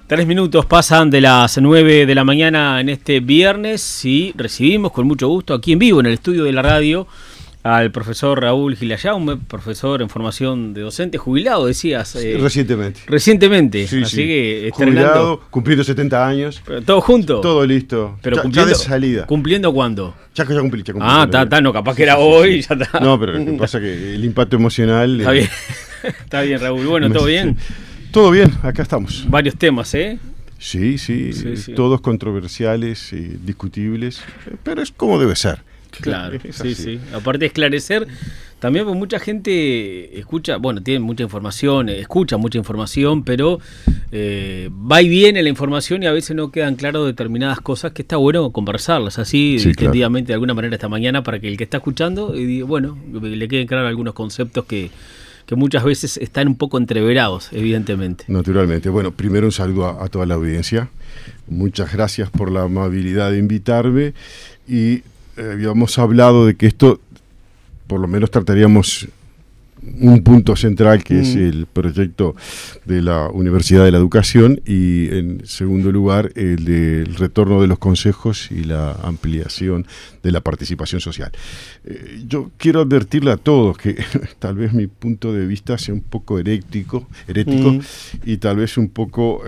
3 minutos pasan de las 9 de la mañana en este viernes y recibimos con mucho gusto aquí en vivo en el estudio de la radio al profesor Raúl Gilayaume, profesor en formación de docente, jubilado, decías. Recientemente, sí, así sí. que jubilado, cumpliendo 70 años. ¿Todo junto? Todo listo. Pero ya de salida. ¿Cumpliendo cuándo? Ya cumplí. Está, no, capaz que era hoy, ya está. No, pero lo que pasa es que el impacto emocional... Está bien, está bien, Raúl. Bueno, ¿todo bien? Todo bien, acá estamos. Varios temas, ¿eh? Sí, todos controversiales, discutibles, pero es como debe ser. Claro, sí. Aparte de esclarecer, también pues, mucha gente escucha, tiene mucha información, escucha mucha información, pero va y viene la información y a veces no quedan claras determinadas cosas que está bueno conversarlas así, distendidamente de alguna manera esta mañana para que el que está escuchando, le queden claros algunos conceptos que muchas veces están un poco entreverados, evidentemente. Naturalmente. Bueno, primero un saludo a toda la audiencia. Muchas gracias por la amabilidad de invitarme y habíamos hablado de que esto, por lo menos trataríamos un punto central que es el proyecto de la Universidad de la Educación y en segundo lugar el del retorno de los consejos y la ampliación de la participación social. Yo quiero advertirle a todos que tal vez mi punto de vista sea un poco herético y tal vez un poco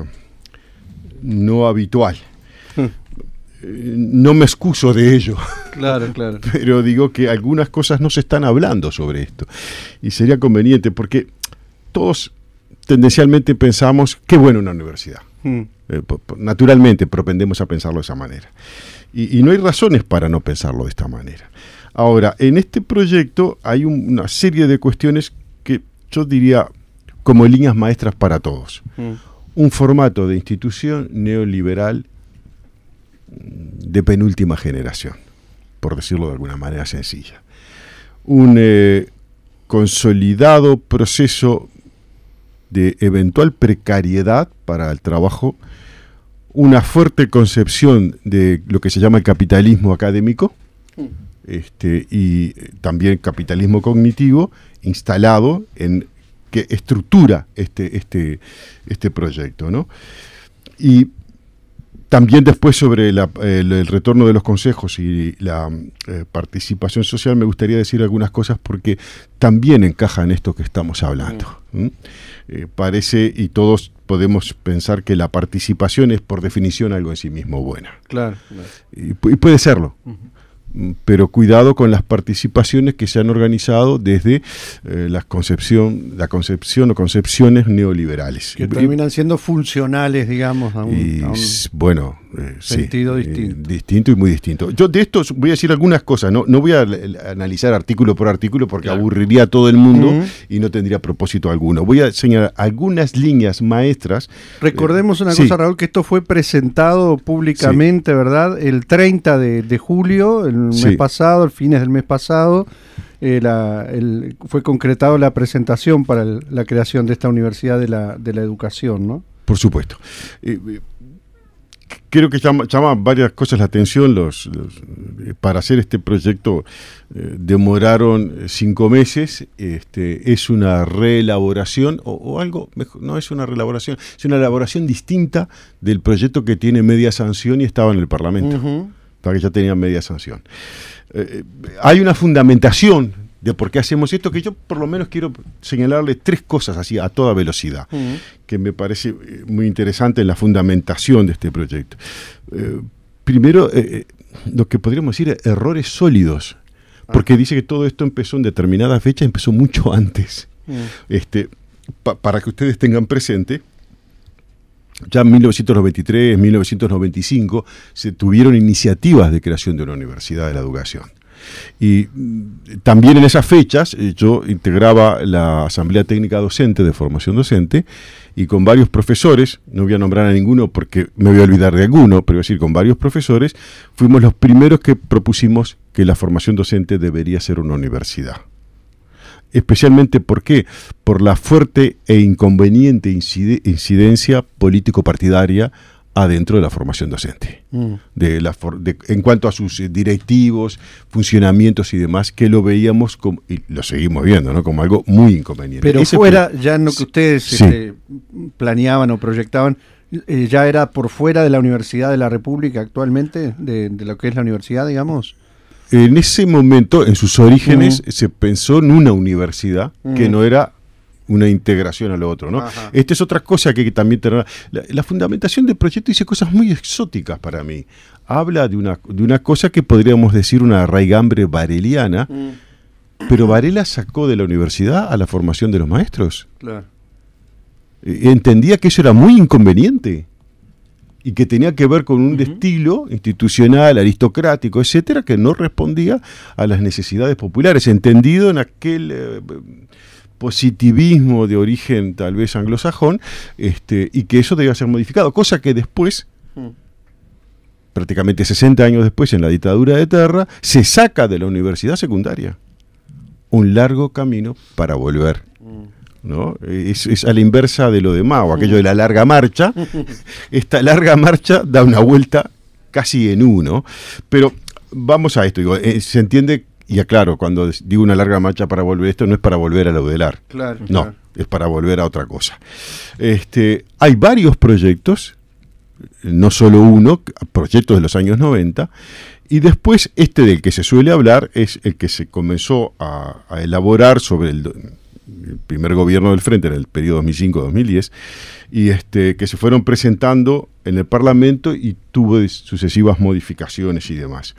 no habitual. No me excuso de ello. Claro. Pero digo que algunas cosas no se están hablando sobre esto. Y sería conveniente porque todos tendencialmente pensamos qué bueno una universidad. Naturalmente propendemos a pensarlo de esa manera. Y no hay razones para no pensarlo de esta manera. Ahora, en este proyecto hay una serie de cuestiones que yo diría como líneas maestras para todos. Un formato de institución neoliberal de penúltima generación, por decirlo de alguna manera sencilla. Un consolidado proceso de eventual precariedad para el trabajo, una fuerte concepción de lo que se llama el capitalismo académico, y también capitalismo cognitivo, instalado en que estructura este proyecto, ¿no? Y también después sobre el retorno de los consejos y la participación social me gustaría decir algunas cosas porque también encaja en esto que estamos hablando. Parece, y todos podemos pensar que la participación es por definición algo en sí mismo buena. Claro. Y puede serlo. Pero cuidado con las participaciones que se han organizado desde la concepción o concepciones neoliberales. Que terminan siendo funcionales, digamos, a un sentido distinto. Distinto y muy distinto. Yo de esto voy a decir algunas cosas, no voy a analizar artículo por artículo porque aburriría a todo el mundo y no tendría propósito alguno. Voy a señalar algunas líneas maestras. Recordemos una cosa, Raúl, que esto fue presentado públicamente, ¿verdad? El 30 de julio, el mes pasado, el fines del mes pasado, fue concretado la presentación para la creación de esta Universidad de la Educación, ¿no? Por supuesto. Creo que llama varias cosas la atención. Para hacer este proyecto demoraron 5 meses. Es una reelaboración o algo, mejor, no es una reelaboración, es una elaboración distinta del proyecto que tiene media sanción y estaba en el Parlamento. Para que ya tenía media sanción. Hay una fundamentación de por qué hacemos esto, que yo por lo menos quiero señalarle 3 cosas así a toda velocidad, que me parece muy interesante en la fundamentación de este proyecto. Primero, lo que podríamos decir errores sólidos, porque dice que todo esto empezó en determinada fecha, empezó mucho antes. Para que ustedes tengan presente, ya en 1993, 1995, se tuvieron iniciativas de creación de una Universidad de la Educación. Y también en esas fechas yo integraba la Asamblea Técnica Docente de Formación Docente y con varios profesores, no voy a nombrar a ninguno porque me voy a olvidar de alguno, pero voy a decir con varios profesores, fuimos los primeros que propusimos que la formación docente debería ser una universidad. Especialmente, ¿por qué? Por la fuerte e inconveniente incidencia político-partidaria adentro de la formación docente, en cuanto a sus directivos, funcionamientos y demás, que lo veíamos como, y lo seguimos viendo, ¿no?, como algo muy inconveniente. Pero fuera, ya en lo que ustedes planeaban o proyectaban, ¿Ya era por fuera de la Universidad de la República actualmente, de lo que es la universidad, digamos? En ese momento, en sus orígenes, se pensó en una universidad que no era una integración a lo otro, ¿no? Ajá. Esta es otra cosa que también tener. La fundamentación del proyecto dice cosas muy exóticas para mí. Habla de una cosa que podríamos decir una raigambre vareliana, pero Varela sacó de la universidad a la formación de los maestros. Claro. Entendía que eso era muy inconveniente y que tenía que ver con un estilo institucional, aristocrático, etcétera, que no respondía a las necesidades populares, entendido en aquel positivismo de origen tal vez anglosajón, y que eso debía ser modificado, cosa que después, prácticamente 60 años después, en la dictadura de Terra, se saca de la universidad secundaria. Un largo camino para volver, ¿no? Es a la inversa de lo de Mao, aquello de la larga marcha. Esta larga marcha da una vuelta casi en uno. Pero vamos a esto, digo, se entiende, y aclaro, cuando digo una larga marcha para volver, esto no es para volver a la UDELAR. Claro, no, claro. Es para volver a otra cosa. Hay varios proyectos, no solo uno, proyectos de los años 90, y después del que se suele hablar es el que se comenzó a elaborar sobre el primer gobierno del Frente en el periodo 2005-2010, y que se fueron presentando en el Parlamento y tuvo sucesivas modificaciones y demás.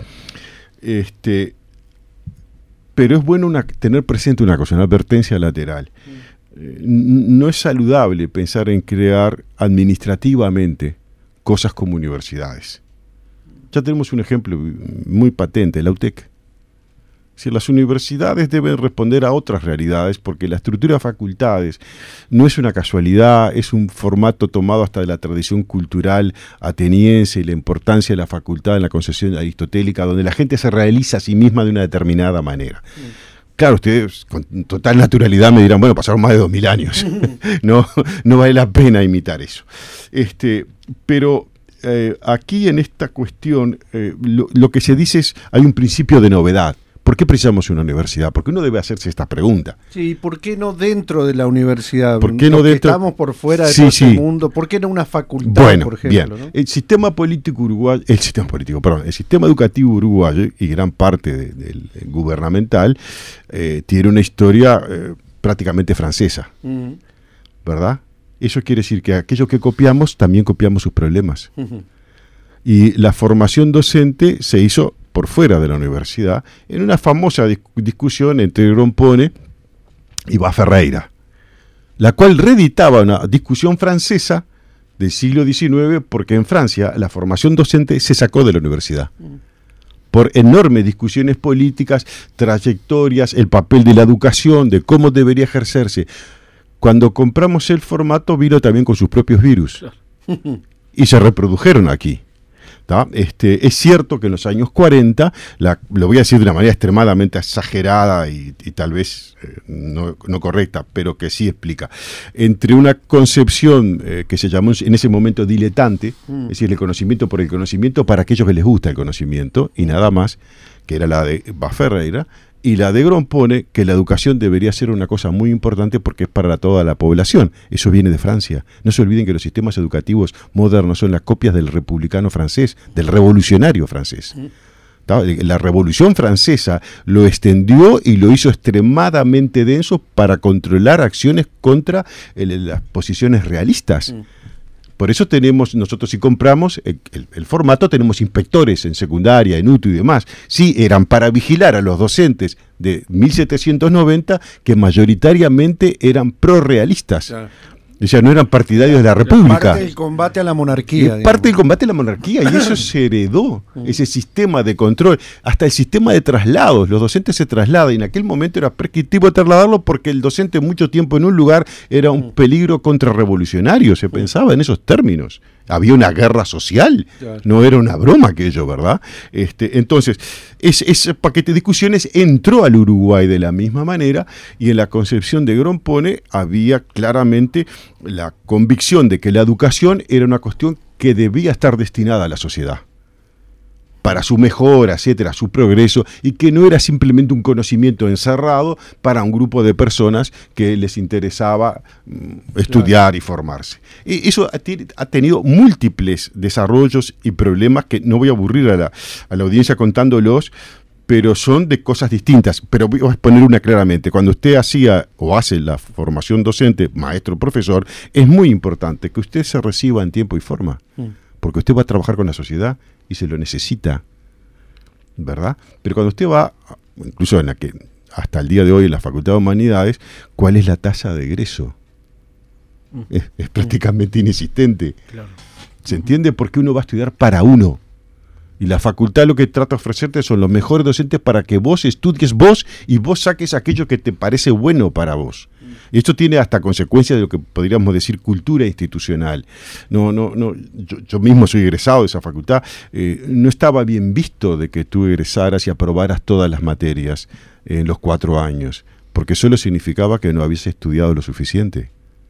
Pero es bueno tener presente una cosa, una advertencia lateral. No es saludable pensar en crear administrativamente cosas como universidades. Ya tenemos un ejemplo muy patente, la UTEC. Si las universidades deben responder a otras realidades, porque la estructura de facultades no es una casualidad, es un formato tomado hasta de la tradición cultural ateniense y la importancia de la facultad en la concepción aristotélica, donde la gente se realiza a sí misma de una determinada manera. Claro, ustedes con total naturalidad me dirán, bueno, pasaron más de 2000 años, no vale la pena imitar eso. Pero aquí en esta cuestión lo que se dice es, hay un principio de novedad. ¿Por qué precisamos una universidad? Porque uno debe hacerse esta pregunta. Sí, ¿por qué no dentro de la universidad? ¿Por qué no dentro? Estamos por fuera de todo ese mundo. ¿Por qué no una facultad, por ejemplo? Bien. ¿No? El sistema educativo uruguayo y gran parte del gubernamental tiene una historia prácticamente francesa, ¿verdad? Eso quiere decir que aquello que copiamos, también copiamos sus problemas. Y la formación docente se hizo por fuera de la universidad, en una famosa discusión entre Grompone y Baferreira, la cual reeditaba una discusión francesa del siglo XIX, porque en Francia la formación docente se sacó de la universidad. Por enormes discusiones políticas, trayectorias, el papel de la educación, de cómo debería ejercerse. Cuando compramos el formato, vino también con sus propios virus. Y se reprodujeron aquí. Es cierto que en los años 40, lo voy a decir de una manera extremadamente exagerada y tal vez no correcta, pero que sí explica, entre una concepción que se llamó en ese momento diletante, es decir, el conocimiento por el conocimiento para aquellos que les gusta el conocimiento y nada más, que era la de Baferreira, y la de Grompone, que la educación debería ser una cosa muy importante porque es para toda la población. Eso viene de Francia. No se olviden que los sistemas educativos modernos son las copias del republicano francés, del revolucionario francés. La Revolución Francesa lo extendió y lo hizo extremadamente denso para controlar acciones contra las posiciones realistas. Por eso tenemos, nosotros si compramos el formato, tenemos inspectores en secundaria, en UTU y demás. Sí, eran para vigilar a los docentes de 1790 que mayoritariamente eran prorrealistas. Claro. O sea, no eran partidarios de la República. Parte del combate a la monarquía. Parte del combate a la monarquía, y eso se heredó, ese sistema de control, hasta el sistema de traslados. Los docentes se trasladan, y en aquel momento era prescriptivo trasladarlo porque el docente mucho tiempo en un lugar era un peligro contrarrevolucionario, se pensaba en esos términos. Había una guerra social, no era una broma aquello, ¿verdad? Entonces, ese paquete de discusiones entró al Uruguay de la misma manera, y en la concepción de Grompone había claramente la convicción de que la educación era una cuestión que debía estar destinada a la sociedad. para su mejora, etcétera, su progreso, y que no era simplemente un conocimiento encerrado para un grupo de personas que les interesaba estudiar y formarse. Y eso ha tenido múltiples desarrollos y problemas que no voy a aburrir a la audiencia contándolos, pero son de cosas distintas. Pero voy a exponer una claramente. Cuando usted hacía o hace la formación docente, maestro, profesor, es muy importante que usted se reciba en tiempo y forma, porque usted va a trabajar con la sociedad y se lo necesita, ¿verdad? Pero cuando usted va, incluso en la que hasta el día de hoy en la Facultad de Humanidades, ¿cuál es la tasa de egreso? Es prácticamente inexistente. Claro. ¿Se entiende? Porque uno va a estudiar para uno. Y la facultad lo que trata de ofrecerte son los mejores docentes para que vos estudies vos y vos saques aquello que te parece bueno para vos. Y esto tiene hasta consecuencias de lo que podríamos decir cultura institucional. Yo mismo soy egresado de esa facultad. No estaba bien visto de que tú egresaras y aprobaras todas las materias en los 4 años, porque solo significaba que no habías estudiado lo suficiente.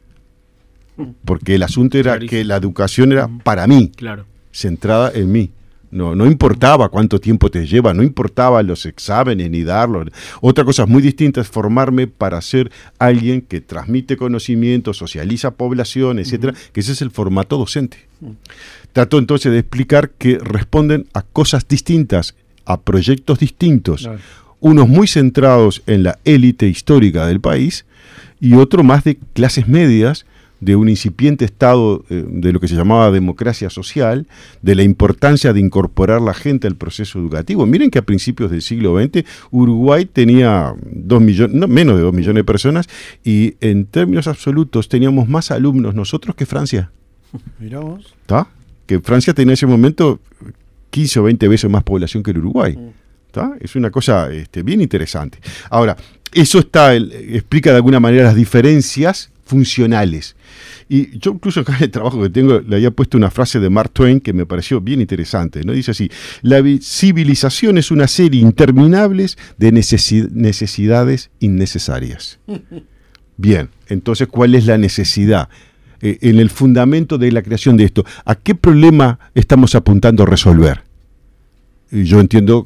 Porque el asunto era que la educación era para mí, claro, centrada en mí. No importaba cuánto tiempo te lleva, no importaba los exámenes ni darlos. Otra cosa muy distinta es formarme para ser alguien que transmite conocimiento, socializa población, etcétera, que ese es el formato docente. Trato entonces de explicar que responden a cosas distintas, a proyectos distintos, claro, unos muy centrados en la élite histórica del país y otro más de clases medias, de un incipiente estado de lo que se llamaba democracia social, de la importancia de incorporar la gente al proceso educativo. Miren que a principios del siglo XX Uruguay tenía 2 millones, no, menos de 2 millones de personas, y en términos absolutos teníamos más alumnos nosotros que Francia. Miramos. ¿Tá? Que Francia tenía en ese momento 15 o 20 veces más población que el Uruguay. ¿Tá? Es una cosa bien interesante. Ahora, eso explica de alguna manera las diferencias funcionales. Y yo incluso acá en el trabajo que tengo le había puesto una frase de Mark Twain que me pareció bien interesante, ¿no? Dice así: la civilización es una serie interminable de necesidades innecesarias. Bien, entonces, ¿cuál es la necesidad? En el fundamento de la creación de esto, ¿a qué problema estamos apuntando a resolver? Y yo entiendo,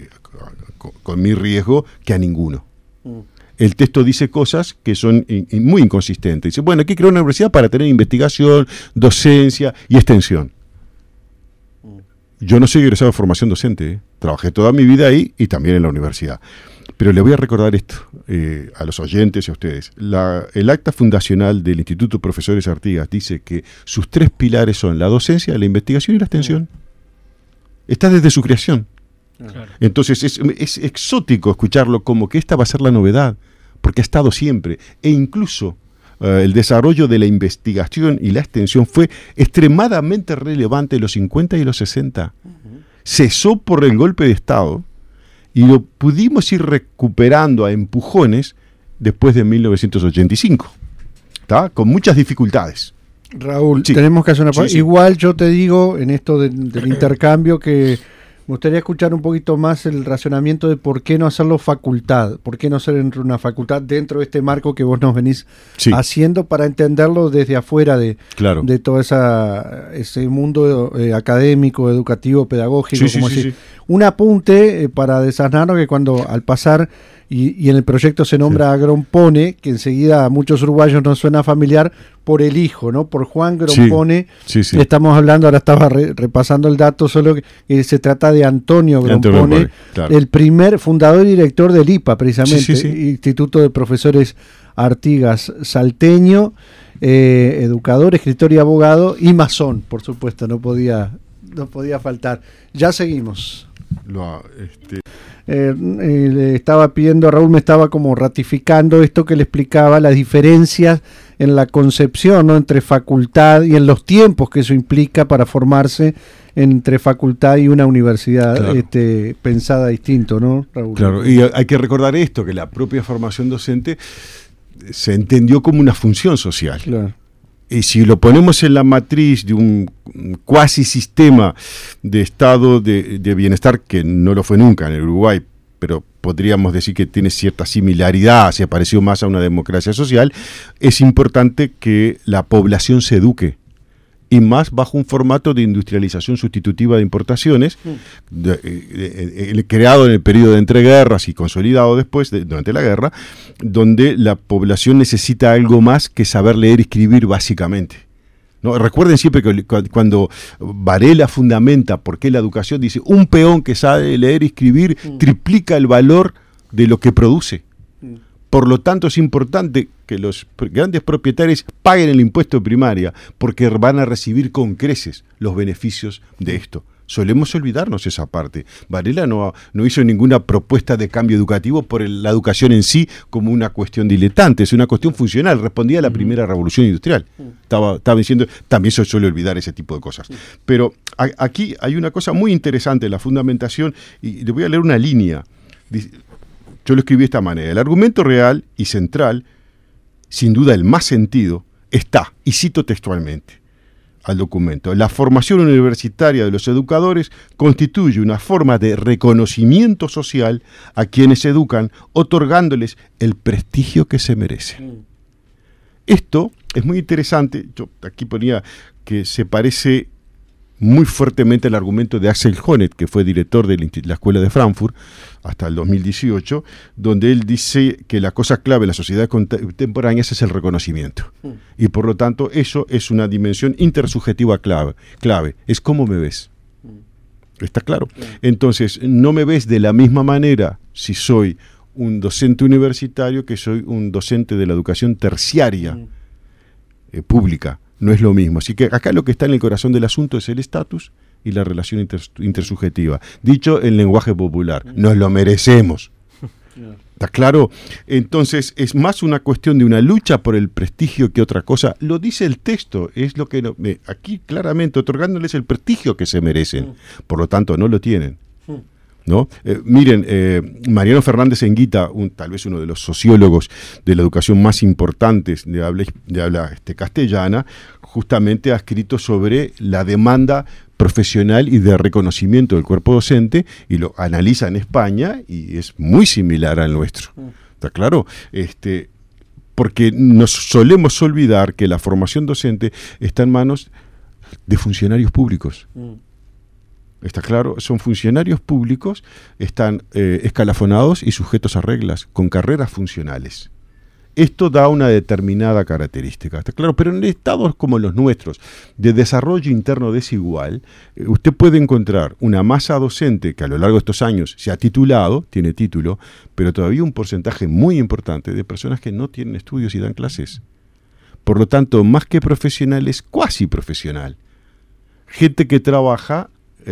con mi riesgo, que a ninguno. El texto dice cosas que son muy inconsistentes. Dice, bueno, hay que crear una universidad para tener investigación, docencia y extensión. Yo no soy egresado de formación docente, trabajé toda mi vida ahí y también en la universidad. Pero le voy a recordar esto a los oyentes y a ustedes. El acta fundacional del Instituto Profesores Artigas dice que sus 3 pilares son la docencia, la investigación y la extensión. Está desde su creación. Claro. Entonces es exótico escucharlo como que esta va a ser la novedad, porque ha estado siempre, e incluso el desarrollo de la investigación y la extensión fue extremadamente relevante en los 50 y los 60. Cesó por el golpe de Estado y lo pudimos ir recuperando a empujones después de 1985, ¿tá? Con muchas dificultades. Raúl, sí, tenemos que hacer una pausa. Sí. Igual yo te digo en esto del intercambio que me gustaría escuchar un poquito más el racionamiento de por qué no hacerlo facultad, por qué no ser una facultad dentro de este marco que vos nos venís haciendo para entenderlo desde afuera de todo ese mundo académico, educativo, pedagógico. Un apunte para desasnarnos que cuando al pasar y en el proyecto se nombra a Grompone, que enseguida a muchos uruguayos nos suena familiar por el hijo, ¿no? Por Juan Grompone. Estamos hablando, ahora estaba repasando el dato, solo que se trata de Antonio Grompone, el primer fundador y director del IPA, precisamente, Instituto de Profesores Artigas salteño, educador, escritor y abogado, y masón, por supuesto, no podía faltar. Ya seguimos. Le estaba pidiendo a Raúl, me estaba como ratificando esto que le explicaba, las diferencias en la concepción, ¿no?, entre facultad y en los tiempos que eso implica para formarse entre facultad y una universidad pensada distinto, ¿no, Raúl? Claro, y hay que recordar esto, que la propia formación docente se entendió como una función social. Claro. Y si lo ponemos en la matriz de un cuasi sistema de estado de bienestar, que no lo fue nunca en el Uruguay, pero podríamos decir que tiene cierta similaridad, se pareció más a una democracia social, es importante que la población se eduque y más bajo un formato de industrialización sustitutiva de importaciones, creado en el periodo de entreguerras y consolidado después, durante la guerra, donde la población necesita algo más que saber leer y escribir básicamente. ¿No? Recuerden siempre que cuando Varela fundamenta por qué la educación, dice, un peón que sabe leer y escribir triplica el valor de lo que produce. Por lo tanto, es importante que los grandes propietarios paguen el impuesto de primaria, porque van a recibir con creces los beneficios de esto. Solemos olvidarnos esa parte. Varela no hizo ninguna propuesta de cambio educativo por la educación en sí como una cuestión diletante, es una cuestión funcional, respondía a la primera revolución industrial. Estaba diciendo, también se suele olvidar ese tipo de cosas. Pero aquí hay una cosa muy interesante en la fundamentación, y le voy a leer una línea. Yo lo escribí de esta manera: el argumento real y central, sin duda el más sentido, está, y cito textualmente al documento: la formación universitaria de los educadores constituye una forma de reconocimiento social a quienes educan, otorgándoles el prestigio que se merecen. Esto es muy interesante. Yo aquí ponía que se parece muy fuertemente al argumento de Axel Honneth, que fue director de la Escuela de Frankfurt hasta el 2018, donde él dice que la cosa clave en las sociedades contemporáneas es el reconocimiento. Y por lo tanto, eso es una dimensión intersubjetiva clave. Es cómo me ves. ¿Está claro? Entonces, no me ves de la misma manera si soy un docente universitario que soy un docente de la educación terciaria pública. No es lo mismo. Así que acá lo que está en el corazón del asunto es el estatus y la relación intersubjetiva. Dicho en lenguaje popular, nos lo merecemos. ¿Está claro? Entonces es más una cuestión de una lucha por el prestigio que otra cosa. Lo dice el texto, es lo que aquí claramente otorgándoles el prestigio que se merecen. Por lo tanto, no lo tienen. ¿No? Miren, Mariano Fernández Enguita, tal vez uno de los sociólogos de la educación más importantes de habla castellana, justamente ha escrito sobre la demanda profesional y de reconocimiento del cuerpo docente, y lo analiza en España y es muy similar al nuestro. ¿Está claro? Porque nos solemos olvidar que la formación docente está en manos de funcionarios públicos. ¿Está claro? Son funcionarios públicos, están escalafonados y sujetos a reglas, con carreras funcionales. Esto da una determinada característica, ¿está claro? Pero en estados como los nuestros, de desarrollo interno desigual, usted puede encontrar una masa docente que a lo largo de estos años se ha titulado, tiene título, pero todavía un porcentaje muy importante de personas que no tienen estudios y dan clases. Por lo tanto, más que profesional, es cuasi profesional. Gente que trabaja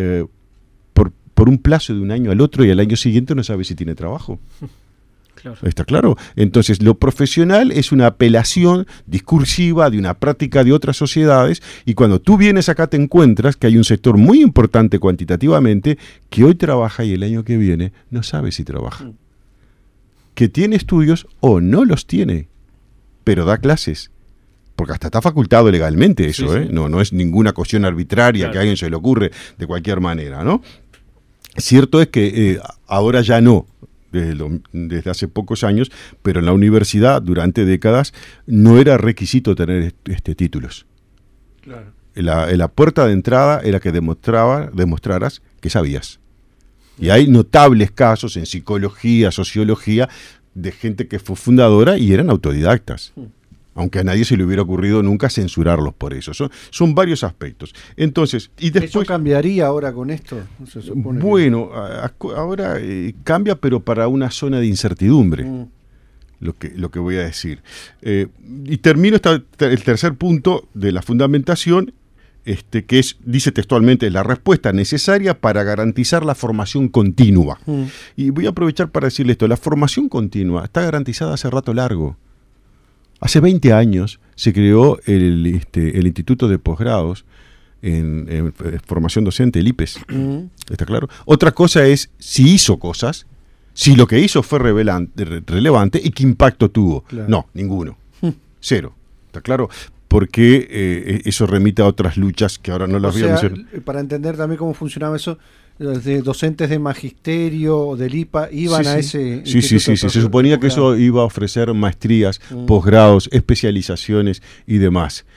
por un plazo de un año al otro y al año siguiente no sabe si tiene trabajo. Claro. ¿Está claro? Entonces, lo profesional es una apelación discursiva de una práctica de otras sociedades, y cuando tú vienes acá te encuentras que hay un sector muy importante cuantitativamente que hoy trabaja y el año que viene no sabe si trabaja. Que tiene estudios o no los tiene, pero da clases. Porque hasta está facultado legalmente eso, sí. No es ninguna cuestión arbitraria, claro, que a alguien se le ocurre de cualquier manera, ¿no? Cierto es que ahora ya no, desde hace pocos años, pero en la universidad durante décadas no era requisito tener títulos. Claro. La puerta de entrada era que demostraras que sabías. Y hay notables casos en psicología, sociología, de gente que fue fundadora y eran autodidactas. Aunque a nadie se le hubiera ocurrido nunca censurarlos por eso. Son varios aspectos. Entonces, y después, ¿eso cambiaría ahora con esto? Se supone bueno, ahora cambia, pero para una zona de incertidumbre. Lo que voy a decir. Y termino el tercer punto de la fundamentación, que dice textualmente, la respuesta necesaria para garantizar la formación continua. Y voy a aprovechar para decirle esto: la formación continua está garantizada hace rato largo. Hace 20 años se creó el Instituto de Posgrados en Formación Docente, el IPES. ¿Está claro? Otra cosa es si hizo cosas, si lo que hizo fue relevante y qué impacto tuvo. Claro. No, ninguno. Cero. ¿Está claro? Porque eso remite a otras luchas que ahora no las voy a mencionar. Para entender también cómo funcionaba eso, de docentes de magisterio o del IPA iban a ese... Sí. Se suponía que eso iba a ofrecer maestrías, posgrados, especializaciones y demás.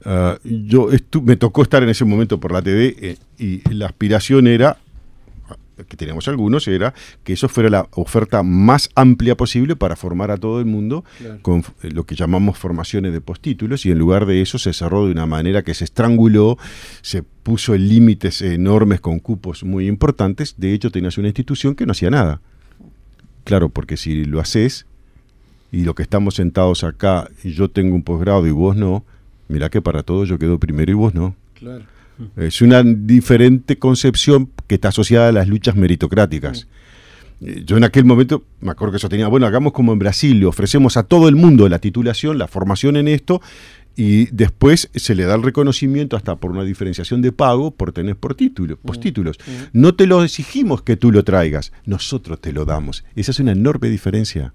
Me tocó estar en ese momento por la TV y la aspiración era, que teníamos algunos, era que eso fuera la oferta más amplia posible para formar a todo el mundo, claro, con lo que llamamos formaciones de postítulos, y en lugar de eso se cerró de una manera que se estranguló, se puso en límites enormes con cupos muy importantes. De hecho, tenías una institución que no hacía nada. Claro, porque si lo haces, y lo que estamos sentados acá, y yo tengo un posgrado y vos no, mirá que para todos yo quedo primero y vos no. Claro. Es una diferente concepción que está asociada a las luchas meritocráticas. Yo en aquel momento, me acuerdo que eso tenía, bueno, hagamos como en Brasil, le ofrecemos a todo el mundo la titulación, la formación en esto, y después se le da el reconocimiento hasta por una diferenciación de pago por tener postítulos. No te lo exigimos que tú lo traigas, nosotros te lo damos. Esa es una enorme diferencia.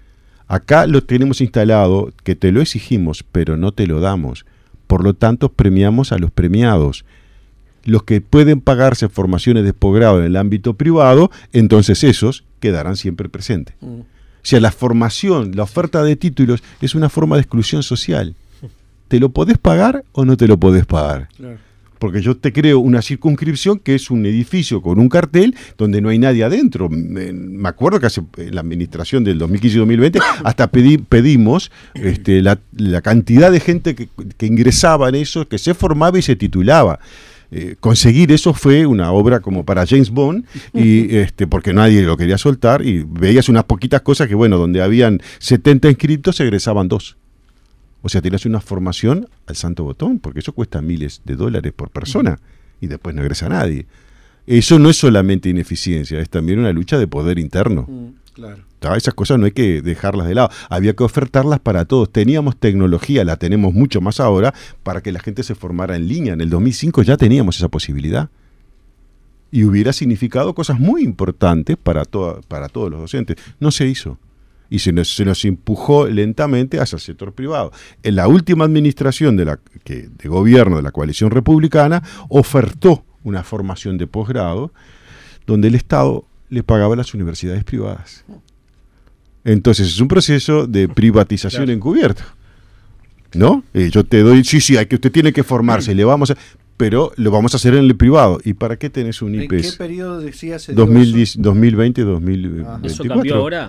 Acá lo tenemos instalado, que te lo exigimos, pero no te lo damos. Por lo tanto, premiamos a los premiados. Los que pueden pagarse formaciones de posgrado en el ámbito privado, entonces esos quedarán siempre presentes. O sea, la formación, la oferta de títulos es una forma de exclusión social. ¿Te lo podés pagar o no te lo podés pagar? Claro. Porque yo te creo una circunscripción que es un edificio con un cartel donde no hay nadie adentro. Me acuerdo que en la administración del 2015 y 2020 hasta pedimos la cantidad de gente que ingresaba en eso, que se formaba y se titulaba. Conseguir eso fue una obra como para James Bond, y porque nadie lo quería soltar, y veías unas poquitas cosas que, bueno, donde habían 70 inscritos, se egresaban 2. O sea, tienes una formación al santo botón, porque eso cuesta miles de dólares por persona, y después no egresa nadie. Eso no es solamente ineficiencia, es también una lucha de poder interno. Claro. Esas cosas no hay que dejarlas de lado. Había que ofertarlas para todos. Teníamos tecnología, la tenemos mucho más ahora, para que la gente se formara en línea. En el 2005 ya teníamos esa posibilidad. Y hubiera significado cosas muy importantes para todos los docentes. No se hizo. Y se nos empujó lentamente hacia el sector privado. En la última administración de gobierno de la coalición republicana ofertó una formación de posgrado donde el Estado le pagaba a las universidades privadas. Entonces es un proceso de privatización, claro, encubierto, ¿no? Yo te doy, sí, usted tiene que formarse, pero lo vamos a hacer en el privado. ¿Y para qué tenés un IPES? ¿En qué periodo decías? 2020, 2024. ¿Eso cambió ahora?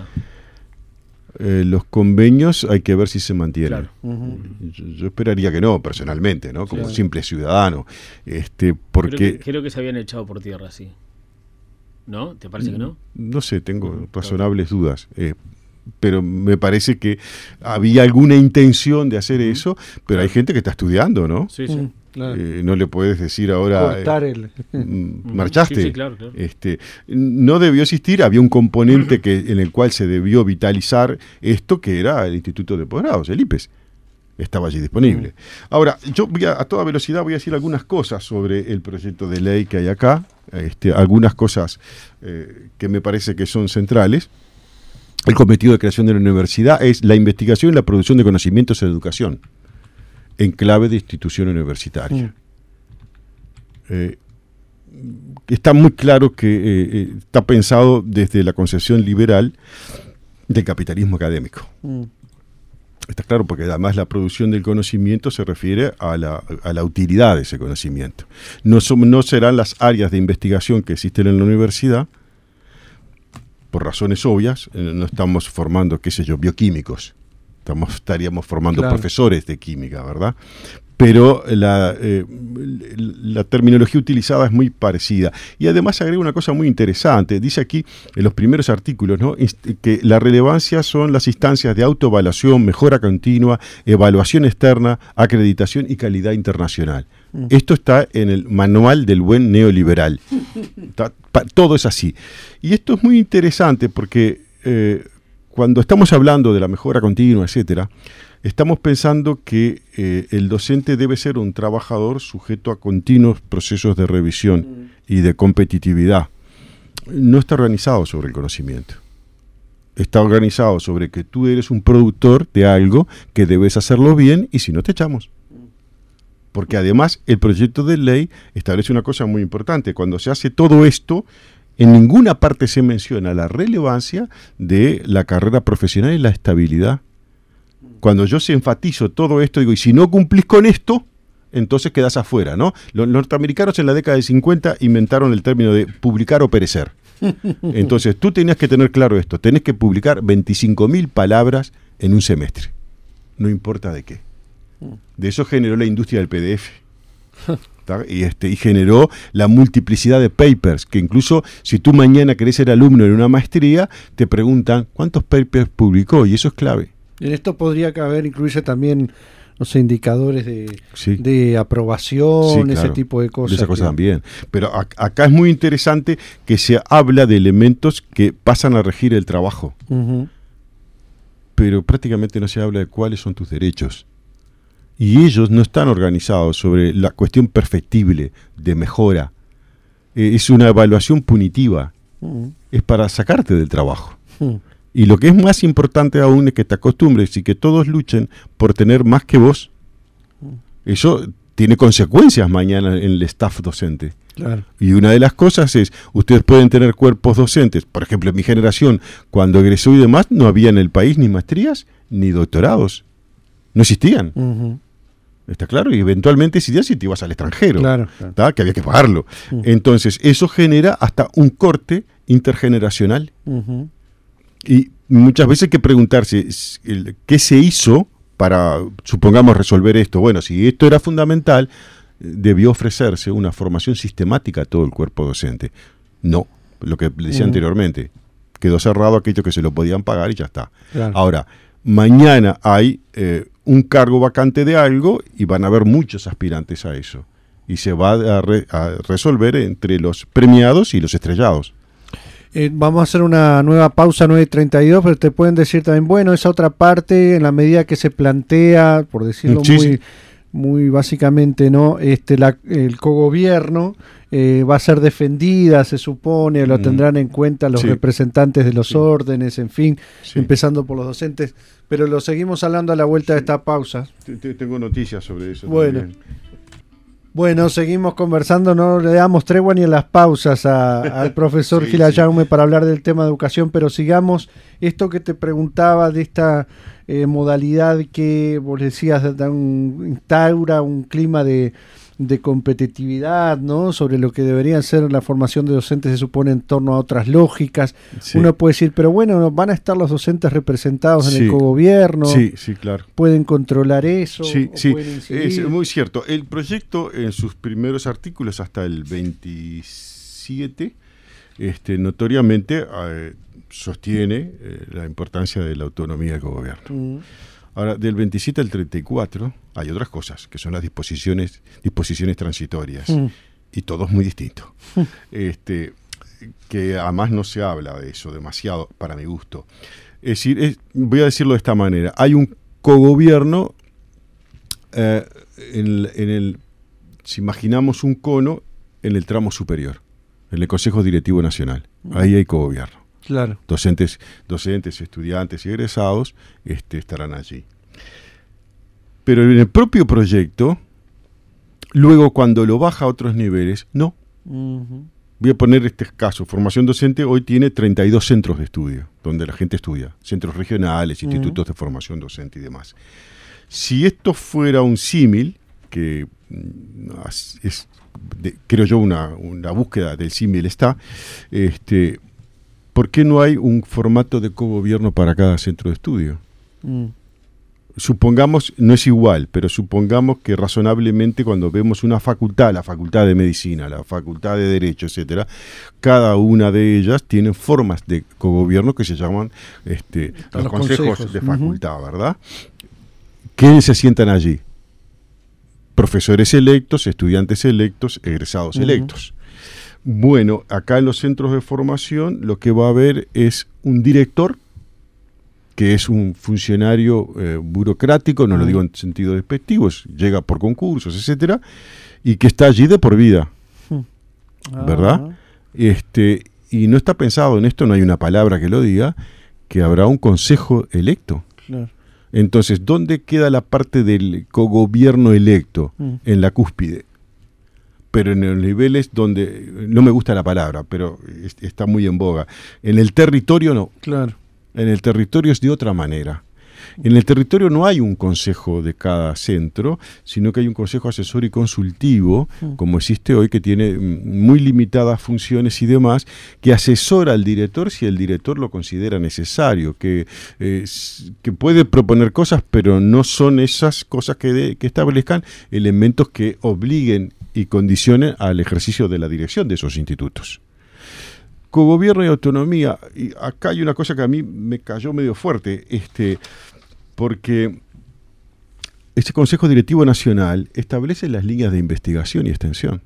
Los convenios hay que ver si se mantienen. Claro. Yo esperaría que no, personalmente, ¿no? Como simple ciudadano. Porque creo que se habían echado por tierra, sí. ¿No? ¿Te parece que no? No sé, tengo razonables dudas. Pero me parece que había alguna intención de hacer eso, pero hay gente que está estudiando, ¿no? Sí, sí. Claro. No le puedes decir ahora marchaste. Sí, claro. No debió existir, había un componente en el cual se debió vitalizar esto, que era el Instituto de Posgrados, el IPES. Estaba allí disponible. Ahora, yo a toda velocidad voy a decir algunas cosas sobre el proyecto de ley que hay acá, algunas cosas que me parece que son centrales. El cometido de creación de la universidad es la investigación y la producción de conocimientos en educación, en clave de institución universitaria. Está muy claro que está pensado desde la concepción liberal del capitalismo académico. Está claro, porque además la producción del conocimiento se refiere a la utilidad de ese conocimiento. No serán las áreas de investigación que existen en la universidad, por razones obvias. No estamos formando, bioquímicos. Estaríamos formando profesores de química, ¿verdad? Pero la terminología utilizada es muy parecida. Y además agrega una cosa muy interesante. Dice aquí, en los primeros artículos, ¿no?, que la relevancia son las instancias de autoevaluación, mejora continua, evaluación externa, acreditación y calidad internacional. Esto está en el manual del buen neoliberal. Todo es así. Y esto es muy interesante porque cuando estamos hablando de la mejora continua, etcétera, estamos pensando que el docente debe ser un trabajador sujeto a continuos procesos de revisión y de competitividad. No está organizado sobre el conocimiento. Está organizado sobre que tú eres un productor de algo, que debes hacerlo bien, y si no, te echamos. Porque además el proyecto de ley establece una cosa muy importante. Cuando se hace todo esto, en ninguna parte se menciona la relevancia de la carrera profesional y la estabilidad. Cuando yo se enfatizo todo esto, digo, y si no cumplís con esto, entonces quedas afuera, ¿no? Los norteamericanos en la década de 50 inventaron el término de publicar o perecer. Entonces tú tenías que tener claro esto, tenés que publicar 25.000 palabras en un semestre, no importa de qué. De eso generó la industria del PDF. Y generó la multiplicidad de papers, que incluso si tú mañana querés ser alumno en una maestría, te preguntan ¿cuántos papers publicó? Y eso es clave. En esto podría incluirse también, no sé, indicadores de aprobación, sí, claro, ese tipo de cosas. De esas cosas también. Pero acá es muy interesante que se habla de elementos que pasan a regir el trabajo. Pero prácticamente no se habla de cuáles son tus derechos. Y ellos no están organizados sobre la cuestión perfectible, de mejora. Es una evaluación punitiva. Es para sacarte del trabajo. Y lo que es más importante aún es que te acostumbres y que todos luchen por tener más que vos. Eso tiene consecuencias mañana en el staff docente. Claro. Y una de las cosas es, ustedes pueden tener cuerpos docentes. Por ejemplo, en mi generación, cuando egresó y demás, no había en el país ni maestrías ni doctorados. No existían. ¿Está claro? Y eventualmente existían si te ibas al extranjero. Claro. Que había que pagarlo. Entonces, eso genera hasta un corte intergeneracional. Y muchas veces hay que preguntarse qué se hizo para, supongamos, resolver esto. Bueno, si esto era fundamental, debió ofrecerse una formación sistemática a todo el cuerpo docente. No, lo que decía anteriormente, quedó cerrado aquello que se lo podían pagar y ya está. Claro. Ahora, mañana hay un cargo vacante de algo y van a haber muchos aspirantes a eso. Y se va a resolver entre los premiados y los estrellados. Vamos a hacer una nueva pausa, 9:32, pero te pueden decir también, bueno, esa otra parte, en la medida que se plantea, por decirlo muy básicamente, ¿no? El cogobierno va a ser defendida, se supone, lo tendrán en cuenta los representantes de los órdenes, en fin, empezando por los docentes, pero lo seguimos hablando a la vuelta de esta pausa. Tengo noticias sobre eso. Bueno. También. Bueno, seguimos conversando, no le damos tregua ni en las pausas al profesor Gil Jaume para hablar del tema de educación, pero sigamos esto que te preguntaba de esta modalidad que vos decías instaura un clima de competitividad, ¿no? Sobre lo que debería ser la formación de docentes, se supone, en torno a otras lógicas. Uno puede decir, pero bueno, van a estar los docentes representados en el cogobierno. Sí, claro. ¿Pueden controlar eso? Sí. ¿Pueden incidir? Es muy cierto. El proyecto, en sus primeros artículos, hasta el 27, notoriamente sostiene la importancia de la autonomía del cogobierno. Ahora, del 27 al 34 hay otras cosas, que son las disposiciones transitorias, y todo es muy distinto. Que además no se habla de eso demasiado, para mi gusto. Es decir, voy a decirlo de esta manera, hay un cogobierno, si imaginamos un cono, en el tramo superior, en el Consejo Directivo Nacional. Ahí hay cogobierno. Claro. Docentes, estudiantes y egresados estarán allí. Pero en el propio proyecto, luego cuando lo baja a otros niveles, no. Voy a poner este caso. Formación docente hoy tiene 32 centros de estudio, donde la gente estudia. Centros regionales, institutos de formación docente y demás. Si esto fuera un símil, que es, creo yo, una búsqueda del símil está, ¿por qué no hay un formato de cogobierno para cada centro de estudio? Supongamos, no es igual, pero supongamos que razonablemente cuando vemos una facultad, la facultad de medicina, la facultad de derecho, etcétera, cada una de ellas tiene formas de cogobierno que se llaman los consejos de facultad, ¿verdad? ¿Quiénes se sientan allí? Profesores electos, estudiantes electos, egresados electos. Bueno, acá en los centros de formación lo que va a haber es un director, que es un funcionario burocrático, no lo digo en sentido despectivo, llega por concursos, etcétera, y que está allí de por vida, ¿verdad? Y no está pensado en esto, no hay una palabra que lo diga, que habrá un consejo electo. Claro. Entonces, ¿dónde queda la parte del cogobierno electo? En la cúspide. Pero en los niveles donde, no me gusta la palabra, pero está muy en boga. En el territorio no. Claro. En el territorio es de otra manera. En el territorio no hay un consejo de cada centro, sino que hay un consejo asesor y consultivo, como existe hoy, que tiene muy limitadas funciones y demás, que asesora al director si el director lo considera necesario, que puede proponer cosas, pero no son esas cosas que establezcan elementos que obliguen y condicionen al ejercicio de la dirección de esos institutos. Cogobierno y autonomía, y acá hay una cosa que a mí me cayó medio fuerte, porque este Consejo Directivo Nacional establece las líneas de investigación y extensión.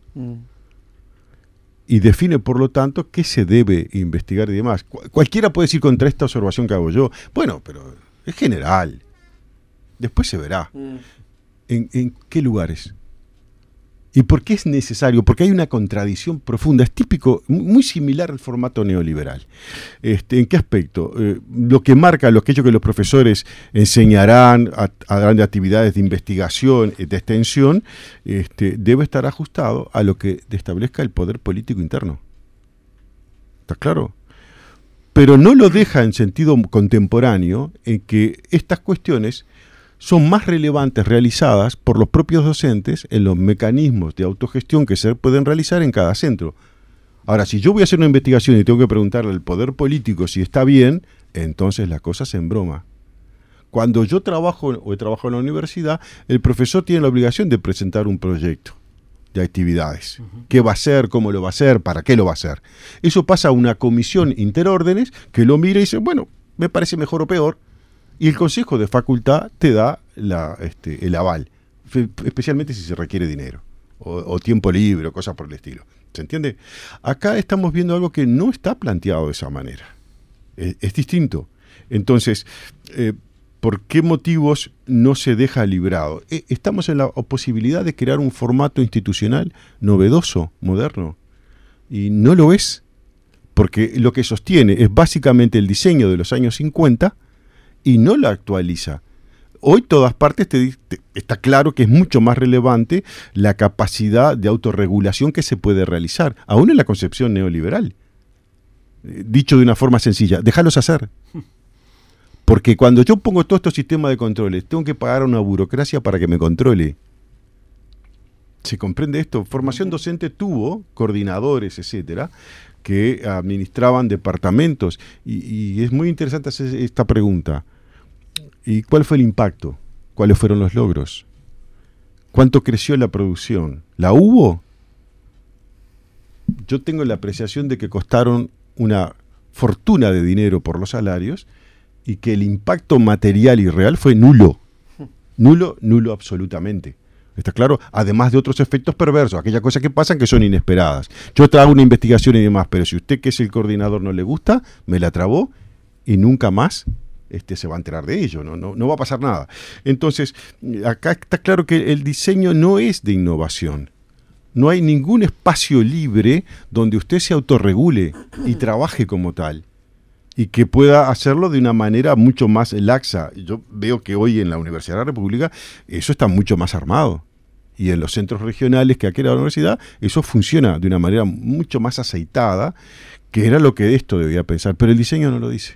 Y define, por lo tanto, qué se debe investigar y demás. Cualquiera puede decir contra esta observación que hago yo, bueno, pero es general. Después se verá. ¿En qué lugares? ¿Y por qué es necesario? Porque hay una contradicción profunda. Es típico, muy similar al formato neoliberal. ¿En qué aspecto? Lo que marca, aquello que los profesores enseñarán, harán de actividades de investigación, de extensión, debe estar ajustado a lo que establezca el poder político interno. ¿Está claro? Pero no lo deja en sentido contemporáneo en que estas cuestiones son más relevantes realizadas por los propios docentes en los mecanismos de autogestión que se pueden realizar en cada centro. Ahora, si yo voy a hacer una investigación y tengo que preguntarle al poder político si está bien, entonces la cosa se embroma. Cuando yo trabajo o he trabajado en la universidad, el profesor tiene la obligación de presentar un proyecto de actividades. ¿Qué va a hacer? ¿Cómo lo va a hacer? ¿Para qué lo va a hacer? Eso pasa a una comisión interórdenes que lo mira y dice, bueno, me parece mejor o peor. Y el Consejo de Facultad te da el aval, especialmente si se requiere dinero, o tiempo libre, o cosas por el estilo. ¿Se entiende? Acá estamos viendo algo que no está planteado de esa manera. Es distinto. Entonces, ¿por qué motivos no se deja librado? Estamos en la posibilidad de crear un formato institucional novedoso, moderno, y no lo es, porque lo que sostiene es básicamente el diseño de los años 50, y no la actualiza. Hoy todas partes está claro que es mucho más relevante la capacidad de autorregulación que se puede realizar, aún en la concepción neoliberal. Dicho de una forma sencilla, déjalos hacer. Porque cuando yo pongo todos estos sistemas de controles, tengo que pagar a una burocracia para que me controle. ¿Se comprende esto? Formación docente tuvo coordinadores, etcétera, que administraban departamentos. Y es muy interesante hacer esta pregunta. ¿Y cuál fue el impacto? ¿Cuáles fueron los logros? ¿Cuánto creció la producción? ¿La hubo? Yo tengo la apreciación de que costaron una fortuna de dinero por los salarios y que el impacto material y real fue nulo. Nulo absolutamente. ¿Está claro? Además de otros efectos perversos, aquellas cosas que pasan que son inesperadas. Yo hago una investigación y demás, pero si usted que es el coordinador no le gusta, me la trabó y nunca más se va a enterar de ello, no va a pasar nada. Entonces, acá está claro que el diseño no es de innovación. No hay ningún espacio libre donde usted se autorregule y trabaje como tal. Y que pueda hacerlo de una manera mucho más laxa. Yo veo que hoy en la Universidad de la República eso está mucho más armado. Y en los centros regionales que aquí en la universidad, eso funciona de una manera mucho más aceitada, que era lo que esto debía pensar. Pero el diseño no lo dice.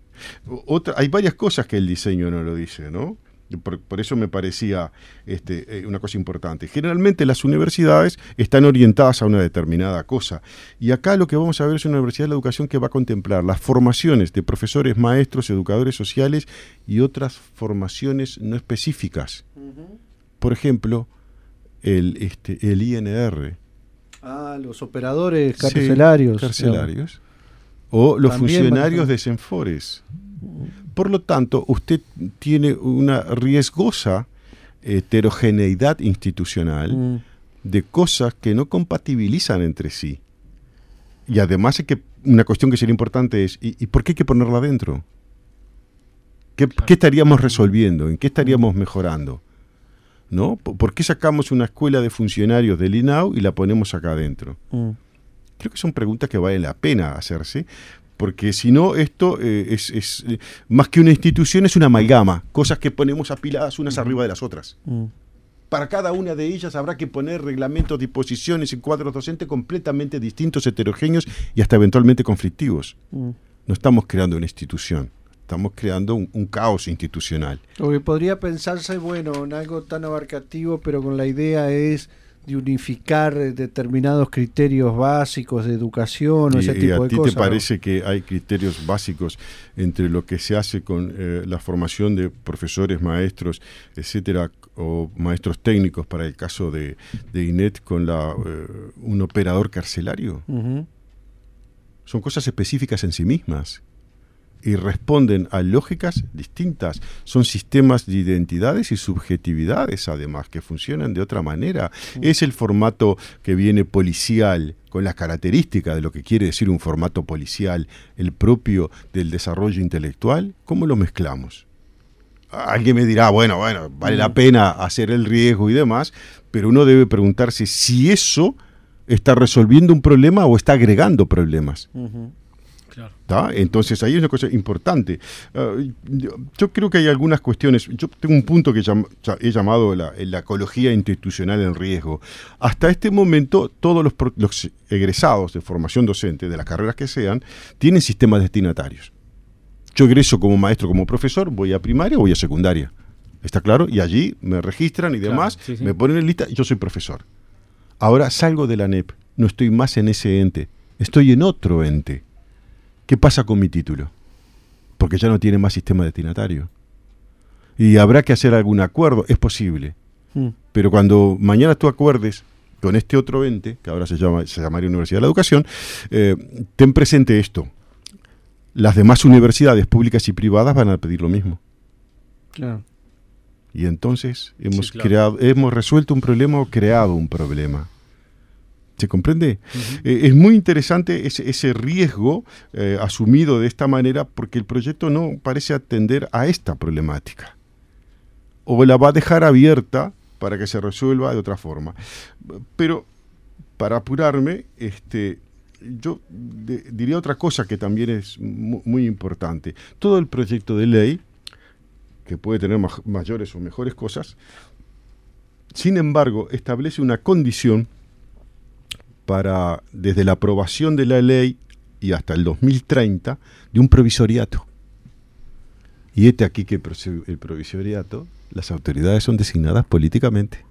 Hay varias cosas que el diseño no lo dice, ¿no? Por eso me parecía una cosa importante. Generalmente las universidades están orientadas a una determinada cosa. Y acá lo que vamos a ver es una universidad de la educación que va a contemplar las formaciones de profesores, maestros, educadores sociales y otras formaciones no específicas. Por ejemplo, el INR. Los operadores carcelarios. Sí, carcelarios. O los funcionarios de Senfores. Por lo tanto, usted tiene una riesgosa heterogeneidad institucional de cosas que no compatibilizan entre sí. Y además es que una cuestión que sería importante es, ¿y por qué hay que ponerla adentro? ¿Qué estaríamos resolviendo? ¿En qué estaríamos mejorando? ¿No? ¿Por qué sacamos una escuela de funcionarios del INAU y la ponemos acá adentro? Creo que son preguntas que vale la pena hacerse, porque si no, esto es más que una institución, es una amalgama, cosas que ponemos apiladas unas arriba de las otras. Para cada una de ellas habrá que poner reglamentos, disposiciones y cuadros docentes completamente distintos, heterogéneos y hasta eventualmente conflictivos. No estamos creando una institución, estamos creando un caos institucional. Lo que podría pensarse, bueno, en algo tan abarcativo, pero con la idea es de unificar determinados criterios básicos de educación o ese tipo de cosas. ¿Y a ti te parece que hay criterios básicos entre lo que se hace con la formación de profesores, maestros, etcétera, o maestros técnicos para el caso de INET con un operador carcelario? Uh-huh. Son cosas específicas en sí mismas y responden a lógicas distintas. Son sistemas de identidades y subjetividades, además, que funcionan de otra manera. Es el formato que viene policial, con las características de lo que quiere decir un formato policial, el propio del desarrollo intelectual. ¿Cómo lo mezclamos? Alguien me dirá, bueno, vale la pena hacer el riesgo y demás, pero uno debe preguntarse si eso está resolviendo un problema o está agregando problemas. Uh-huh. Claro. Entonces ahí es una cosa importante. Yo creo que hay algunas cuestiones. Yo tengo un punto que he llamado la ecología institucional en riesgo. Hasta este momento todos los egresados de formación docente, de las carreras que sean, tienen sistemas destinatarios. Yo egreso como maestro, como profesor, voy a primaria o voy a secundaria. ¿Está claro? Y allí me registran y demás, claro, sí. Me ponen en lista y yo soy profesor. Ahora salgo de la ANEP, no estoy más en ese ente, estoy en otro ente. ¿Qué pasa con mi título? Porque ya no tiene más sistema destinatario. Y habrá que hacer algún acuerdo, es posible. Pero cuando mañana tú acuerdes con este otro ente, que ahora se llamaría Universidad de la Educación, ten presente esto. Las demás universidades públicas y privadas van a pedir lo mismo. Claro. Y entonces hemos resuelto un problema o creado un problema. ¿Se comprende? Uh-huh. Es muy interesante ese riesgo asumido de esta manera porque el proyecto no parece atender a esta problemática. O la va a dejar abierta para que se resuelva de otra forma. Pero, para apurarme, yo diría otra cosa que también es muy importante. Todo el proyecto de ley, que puede tener mayores o mejores cosas, sin embargo, establece una condición para, desde la aprobación de la ley y hasta el 2030, de un provisoriato. Y aquí que el provisoriato, las autoridades son designadas políticamente.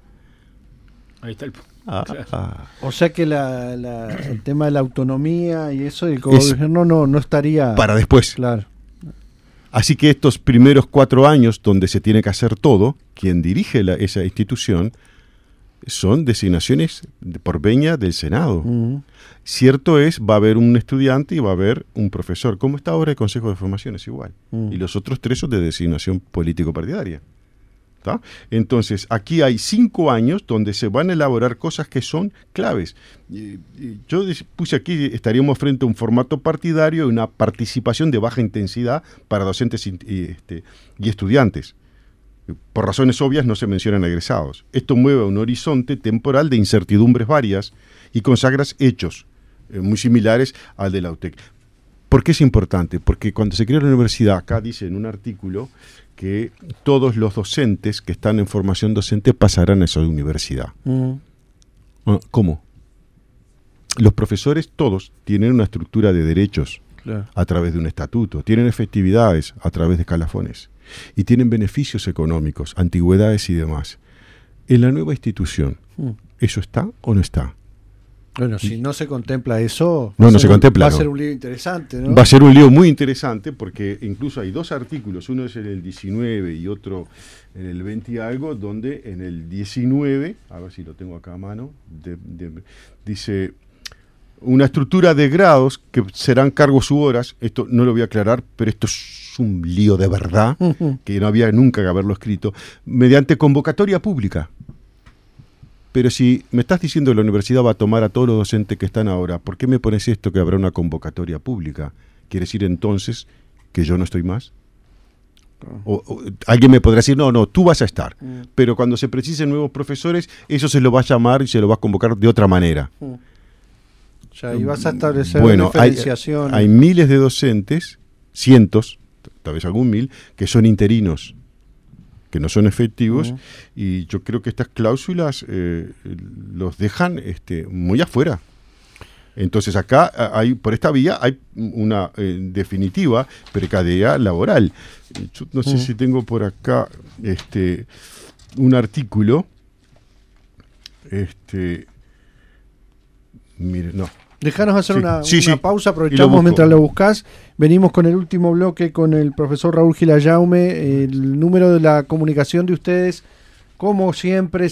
Ahí está el punto. O sea que el tema de la autonomía y eso, el gobierno no estaría... Para después. Claro. Así que estos primeros 4 años, donde se tiene que hacer todo, quien dirige esa institución, son designaciones por venia del Senado. Uh-huh. Cierto es, va a haber un estudiante y va a haber un profesor. Como está ahora el Consejo de Formación, es igual. Uh-huh. Y los otros 3 son de designación político-partidaria. ¿Tá? Entonces, aquí hay 5 años donde se van a elaborar cosas que son claves. Yo puse aquí, estaríamos frente a un formato partidario y una participación de baja intensidad para docentes y estudiantes. Por razones obvias no se mencionan egresados. Esto mueve un horizonte temporal de incertidumbres varias y consagra hechos muy similares al de la UTEC. ¿Por qué es importante? Porque cuando se creó la universidad, acá dice en un artículo que todos los docentes que están en formación docente pasarán a esa universidad. ¿Cómo? Los profesores todos tienen una estructura de derechos a través de un estatuto, tienen efectividades a través de escalafones y tienen beneficios económicos, antigüedades y demás. En la nueva institución, ¿eso está o no está? Bueno, si no se contempla eso, no se contempla, va a ser un lío interesante, ¿no? Va a ser un lío muy interesante porque incluso hay 2 artículos, uno es en el 19 y otro en el 20 y algo, donde en el 19, a ver si lo tengo acá a mano, dice una estructura de grados que serán cargos u horas. Esto no lo voy a aclarar, pero esto es un lío de verdad, que no había nunca que haberlo escrito, mediante convocatoria pública. Pero si me estás diciendo que la universidad va a tomar a todos los docentes que están ahora, ¿por qué me pones esto que habrá una convocatoria pública? ¿Quiere decir entonces que yo no estoy más? O alguien me podrá decir, no, tú vas a estar. Pero cuando se precisen nuevos profesores, eso se lo va a llamar y se lo va a convocar de otra manera. Ya, y vas a establecer diferenciación. Hay miles de docentes, cientos, tal vez algún 1000, que son interinos, que no son efectivos, y yo creo que estas cláusulas los dejan muy afuera. Entonces acá hay, por esta vía hay una definitiva precariedad laboral. Yo no sé si tengo por acá un artículo. Mire, no. Dejanos hacer una pausa, Y aprovechamos mientras lo buscás. Venimos con el último bloque con el profesor Raúl Gilayaume. El número de la comunicación de ustedes, como siempre,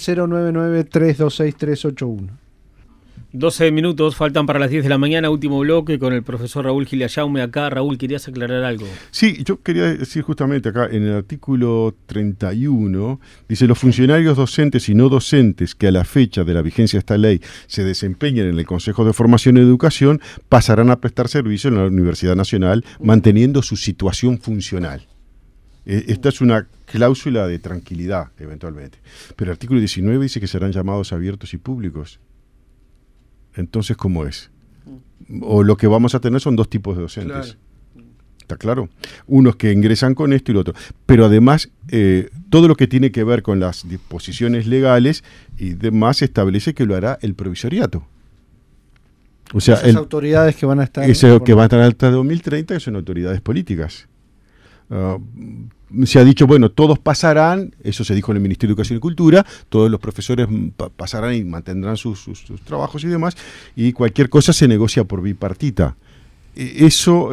099-326-381. 12 minutos faltan para las 10 de la mañana, último bloque con el profesor Raúl Gilayaume acá. Raúl, ¿querías aclarar algo? Sí, yo quería decir justamente acá, en el artículo 31, dice: los funcionarios docentes y no docentes que a la fecha de la vigencia de esta ley se desempeñen en el Consejo de Formación y Educación pasarán a prestar servicio en la Universidad Nacional, manteniendo su situación funcional. Esta es una cláusula de tranquilidad, eventualmente. Pero el artículo 19 dice que serán llamados abiertos y públicos. Entonces, ¿cómo es? O lo que vamos a tener son dos tipos de docentes. Claro. ¿Está claro? Unos que ingresan con esto y lo otro. Pero además, todo lo que tiene que ver con las disposiciones legales y demás establece que lo hará el provisoriato. O sea, esas autoridades que van a estar... que van a estar hasta 2030, que son autoridades políticas. Se ha dicho, bueno, todos pasarán, eso se dijo en el Ministerio de Educación y Cultura, todos los profesores pasarán y mantendrán sus trabajos y demás, y cualquier cosa se negocia por bipartita. Eso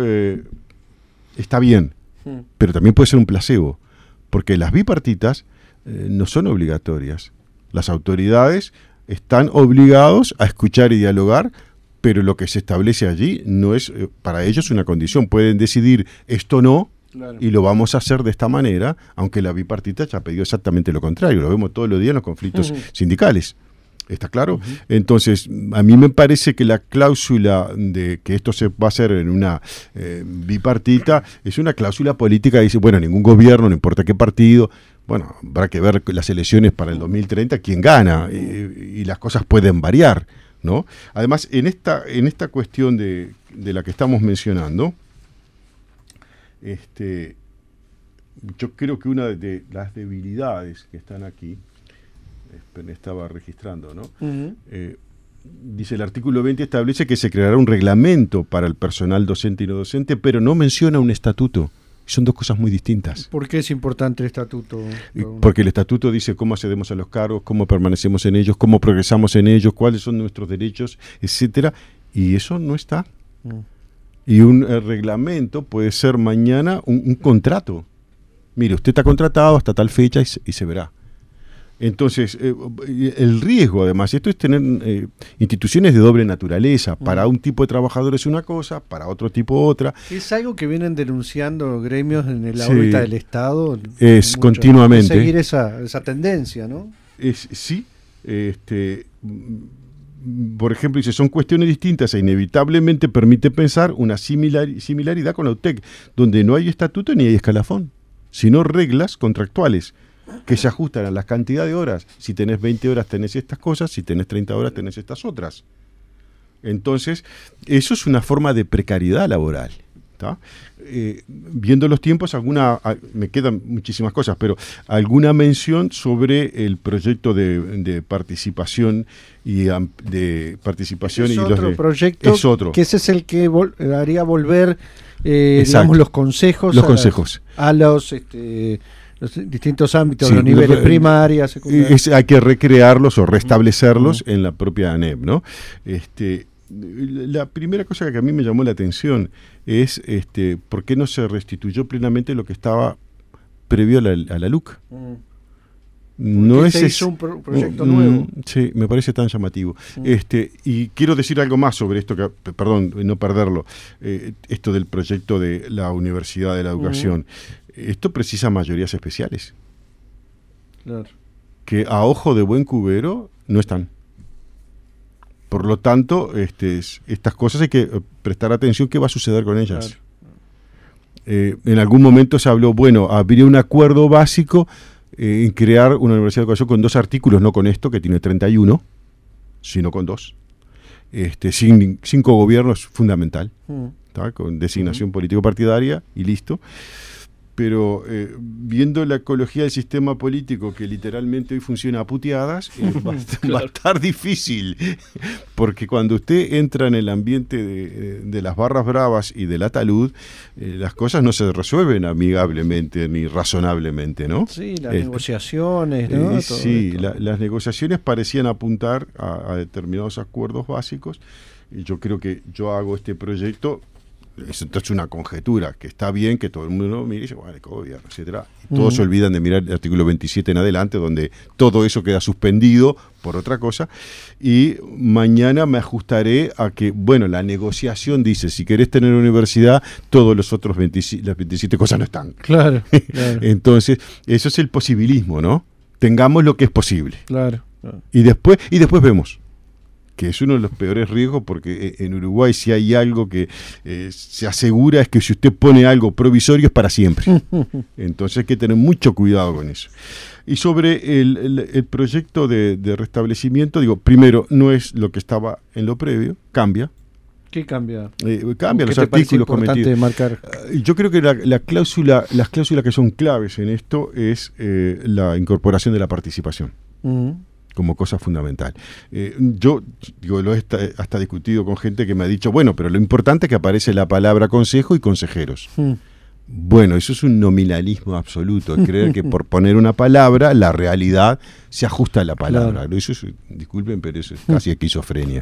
está bien, pero también puede ser un placebo, porque las bipartitas no son obligatorias. Las autoridades están obligados a escuchar y dialogar, pero lo que se establece allí no es para ellos una condición. Pueden decidir esto no, claro, y lo vamos a hacer de esta manera, aunque la bipartita ya ha pedido exactamente lo contrario. Lo vemos todos los días en los conflictos sindicales. ¿Está claro? Entonces, a mí me parece que la cláusula de que esto se va a hacer en una bipartita es una cláusula política. Dice, bueno, ningún gobierno, no importa qué partido, bueno, habrá que ver las elecciones para el 2030, quién gana, y las cosas pueden variar, ¿no? Además, en esta cuestión de la que estamos mencionando, yo creo que una de las debilidades que están aquí, estaba registrando, ¿no? Dice: el artículo 20 establece que se creará un reglamento para el personal docente y no docente, pero no menciona un estatuto. Son dos cosas muy distintas. ¿Por qué es importante el estatuto? Porque el estatuto dice cómo accedemos a los cargos, cómo permanecemos en ellos, cómo progresamos en ellos, cuáles son nuestros derechos, etcétera, y eso no está. Y un reglamento puede ser mañana un contrato. Mire, usted está contratado hasta tal fecha y se verá. Entonces, el riesgo, además, esto es tener instituciones de doble naturaleza. Para un tipo de trabajadores una cosa, para otro tipo otra. Es algo que vienen denunciando gremios en la órbita del Estado. Es continuamente. Seguir esa tendencia, ¿no? Sí. Por ejemplo, dice, son cuestiones distintas e inevitablemente permite pensar una similaridad con la UTEC, donde no hay estatuto ni hay escalafón, sino reglas contractuales que se ajustan a la cantidad de horas. Si tenés 20 horas tenés estas cosas, si tenés 30 horas tenés estas otras. Entonces, eso es una forma de precariedad laboral. Viendo los tiempos, me quedan muchísimas cosas, pero alguna mención sobre el proyecto de participación y es otro proyecto, es otro, que ese es el que haría volver digamos, los consejos a los distintos ámbitos, los niveles primaria, secundaria. Hay que recrearlos o restablecerlos en la propia ANEP, ¿no? La primera cosa que a mí me llamó la atención es por qué no se restituyó plenamente lo que estaba previo a la LUC. No es hizo un proyecto nuevo. Sí, me parece tan llamativo. Y quiero decir algo más sobre esto, perdón, no perderlo, esto del proyecto de la Universidad de la Educación. Esto precisa mayorías especiales. Claro. Que a ojo de buen cubero no están. Por lo tanto, estas cosas hay que prestar atención qué va a suceder con ellas. Claro. En algún momento se habló, habría un acuerdo básico en crear una universidad de educación con 2 artículos, no con esto, que tiene 31, sino con 2. Sin cogobierno es fundamental, con designación político-partidaria y listo. pero viendo la ecología del sistema político que literalmente hoy funciona a puteadas, va a estar difícil, porque cuando usted entra en el ambiente de las barras bravas y de la talud, las cosas no se resuelven amigablemente ni razonablemente, ¿no? Sí, las negociaciones, ¿no? Sí, las negociaciones parecían apuntar a determinados acuerdos básicos, y yo creo que yo hago este proyecto. Esto es una conjetura, que está bien que todo el mundo mire y dice, bueno, gobierno, etcétera. Y todos se olvidan de mirar el artículo 27 en adelante, donde todo eso queda suspendido por otra cosa. Y mañana me ajustaré a que, bueno, la negociación dice, si querés tener una universidad, todos los otros las 27 cosas no están. Claro. Entonces, eso es el posibilismo, ¿no? Tengamos lo que es posible. Claro. Y después vemos. Que es uno de los peores riesgos, porque en Uruguay si hay algo que se asegura es que si usted pone algo provisorio es para siempre. Entonces hay que tener mucho cuidado con eso. Y sobre el proyecto de restablecimiento, digo, primero, no es lo que estaba en lo previo, cambia. ¿Qué cambia? Cambia los artículos cometidos. Yo creo que las cláusulas que son claves en esto es la incorporación de la participación. Como cosa fundamental. Yo digo, lo he hasta discutido con gente que me ha dicho, bueno, pero lo importante es que aparece la palabra consejo y consejeros. Bueno, eso es un nominalismo absoluto, creer que por poner una palabra, la realidad se ajusta a la palabra. Claro. Eso es, disculpen, pero eso es casi esquizofrenia.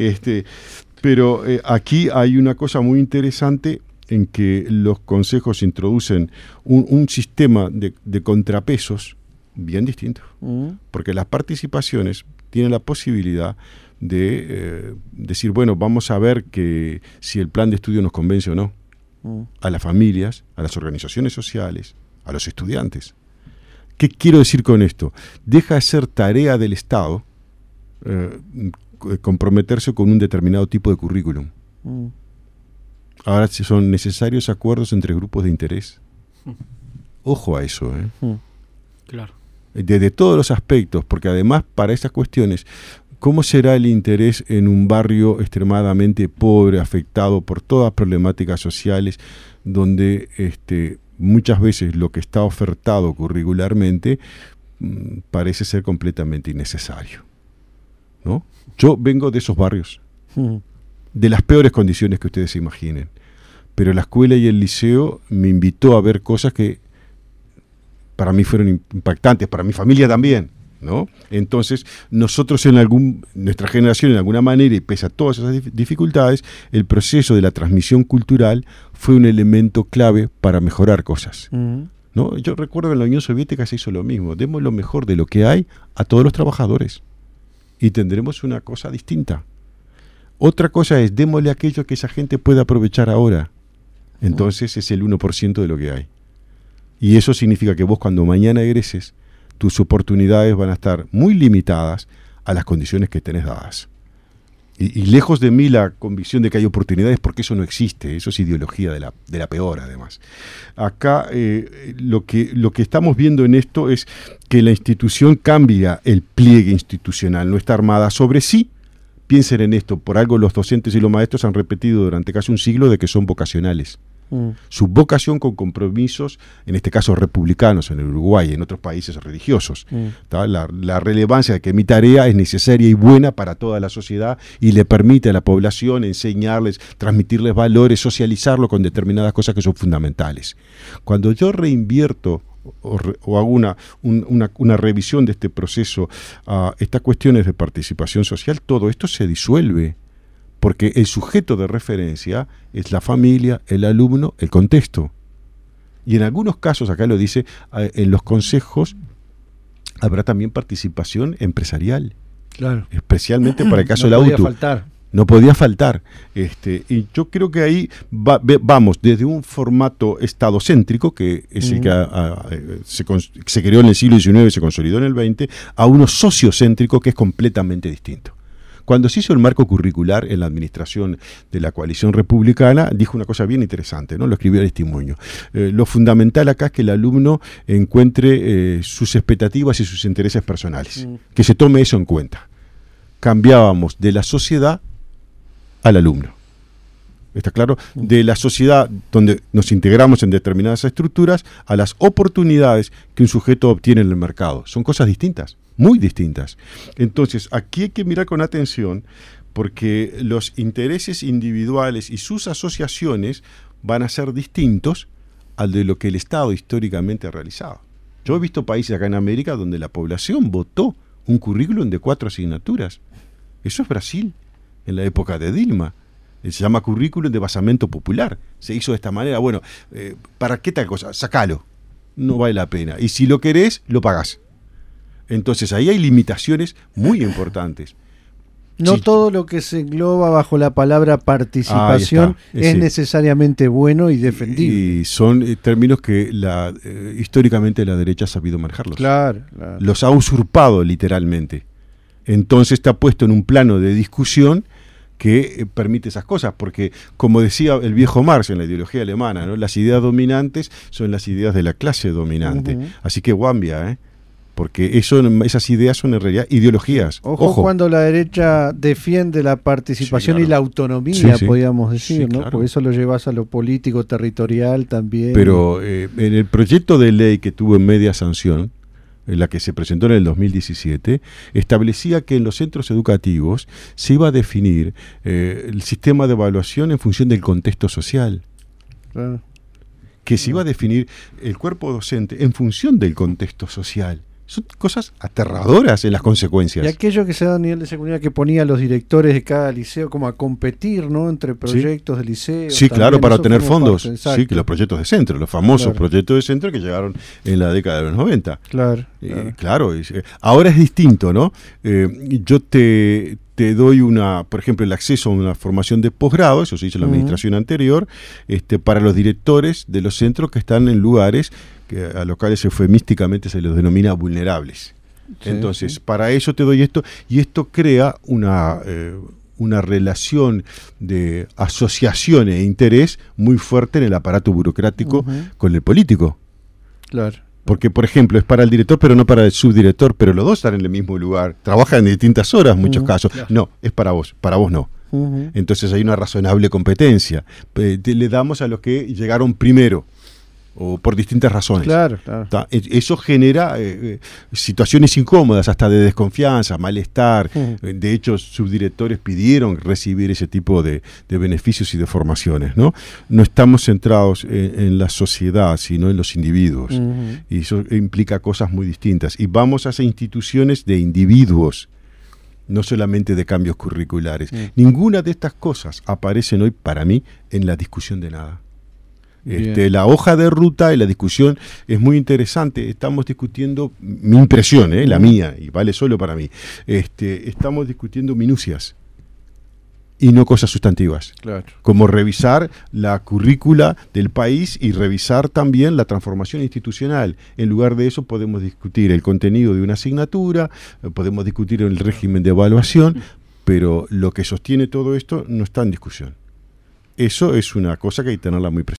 Pero aquí hay una cosa muy interesante en que los consejos introducen un sistema de contrapesos bien distinto, porque las participaciones tienen la posibilidad de decir, bueno, vamos a ver que si el plan de estudio nos convence o no, a las familias, a las organizaciones sociales, a los estudiantes. ¿Qué quiero decir con esto? Deja de ser tarea del Estado comprometerse con un determinado tipo de currículum. Ahora son necesarios acuerdos entre grupos de interés. Ojo a eso, Claro. Desde todos los aspectos, porque además para esas cuestiones, ¿cómo será el interés en un barrio extremadamente pobre, afectado por todas las problemáticas sociales, donde muchas veces lo que está ofertado curricularmente parece ser completamente innecesario, ¿no? Yo vengo de esos barrios, de las peores condiciones que ustedes se imaginen, pero la escuela y el liceo me invitó a ver cosas que para mí fueron impactantes, para mi familia también, ¿no? Entonces, nosotros nuestra generación en alguna manera, y pese a todas esas dificultades, el proceso de la transmisión cultural fue un elemento clave para mejorar cosas, ¿no? Yo recuerdo que en la Unión Soviética se hizo lo mismo, demos lo mejor de lo que hay a todos los trabajadores y tendremos una cosa distinta. Otra cosa es, démosle aquello que esa gente puede aprovechar ahora, entonces es el 1% de lo que hay. Y eso significa que vos cuando mañana egreses, tus oportunidades van a estar muy limitadas a las condiciones que tenés dadas. Y lejos de mí la convicción de que hay oportunidades, porque eso no existe, eso es ideología de la peor además. Acá lo que estamos viendo en esto es que la institución cambia el pliegue institucional, no está armada sobre sí. Piensen en esto, por algo los docentes y los maestros han repetido durante casi un siglo de que son vocacionales. Su vocación con compromisos, en este caso republicanos en el Uruguay y en otros países religiosos. La relevancia de que mi tarea es necesaria y buena para toda la sociedad y le permite a la población enseñarles, transmitirles valores, socializarlo con determinadas cosas que son fundamentales. Cuando yo reinvierto o hago una revisión de este proceso a estas cuestiones de participación social, todo esto se disuelve. Porque el sujeto de referencia es la familia, el alumno, el contexto. Y en algunos casos, acá lo dice, en los consejos habrá también participación empresarial. Claro. Especialmente para el caso no de la podía UTU. Faltar. No podía faltar. Y yo creo que ahí vamos desde un formato estadocéntrico, que es el que se creó en el siglo XIX y se consolidó en el XX, a uno sociocéntrico que es completamente distinto. Cuando se hizo el marco curricular en la administración de la coalición republicana, dijo una cosa bien interesante, ¿no? Lo escribió Aristimuño. Lo fundamental acá es que el alumno encuentre sus expectativas y sus intereses personales, que se tome eso en cuenta. Cambiábamos de la sociedad al alumno. ¿está claro? De la sociedad donde nos integramos en determinadas estructuras a las oportunidades que un sujeto obtiene en el mercado. Son cosas distintas, muy distintas. Entonces, aquí hay que mirar con atención porque los intereses individuales y sus asociaciones van a ser distintos al de lo que el Estado históricamente ha realizado. Yo he visto países acá en América donde la población votó un currículum de 4 asignaturas. Eso es Brasil, en la época de Dilma. Se llama currículum de basamento popular. Se hizo de esta manera. Bueno, ¿para qué tal cosa? Sacalo. No vale la pena. Y si lo querés, lo pagás. Entonces ahí hay limitaciones muy importantes. No todo lo que se engloba bajo la palabra participación es necesariamente bueno y defendible. Y son términos que históricamente la derecha ha sabido manejarlos. Claro. Los ha usurpado literalmente. Entonces está puesto en un plano de discusión que permite esas cosas, porque como decía el viejo Marx en la ideología alemana, ¿no? Las ideas dominantes son las ideas de la clase dominante. Así que guambia, porque esas ideas son en realidad ideologías. Ojo cuando la derecha defiende la participación y la autonomía, podríamos decir, ¿no? Claro. Por eso lo llevas a lo político, territorial también. Pero en el proyecto de ley que tuvo en media sanción, en la que se presentó en el 2017, establecía que en los centros educativos se iba a definir el sistema de evaluación en función del contexto social. Claro. Que se iba a definir el cuerpo docente en función del contexto social. Son cosas aterradoras en las consecuencias. Y aquello que se da a nivel de secundaria que ponía a los directores de cada liceo como a competir, ¿no? Entre proyectos de liceo. Sí, claro, para obtener fondos. Sí, que los proyectos de centro, los famosos proyectos de centro que llegaron en la década de los 90. Claro. Ahora es distinto, ¿no? Yo te doy por ejemplo, el acceso a una formación de posgrado, eso se hizo en la administración anterior, para los directores de los centros que están en lugares a los cuales eufemísticamente se los denomina vulnerables. Entonces, para eso te doy esto, y esto crea una relación de asociación e interés muy fuerte en el aparato burocrático con el político. Claro. Porque, por ejemplo, es para el director, pero no para el subdirector, pero los dos están en el mismo lugar, trabajan en distintas horas en muchos casos. Claro. No, es para vos no. Entonces hay una razonable competencia. Le damos a los que llegaron primero, o por distintas razones. Claro. Eso genera situaciones incómodas, hasta de desconfianza, malestar. De hecho, subdirectores pidieron recibir ese tipo de beneficios y de formaciones, ¿no? No estamos centrados en la sociedad, sino en los individuos. Y eso implica cosas muy distintas. Y vamos hacia instituciones de individuos, no solamente de cambios curriculares. Ninguna de estas cosas aparecen hoy, para mí, en la discusión de nada. La hoja de ruta y la discusión es muy interesante. Estamos discutiendo, mi impresión, la mía, y vale solo para mí, estamos discutiendo minucias y no cosas sustantivas. Claro. Como revisar la currícula del país y revisar también la transformación institucional. En lugar de eso podemos discutir el contenido de una asignatura, podemos discutir el régimen de evaluación, pero lo que sostiene todo esto no está en discusión. Eso es una cosa que hay que tenerla muy presente.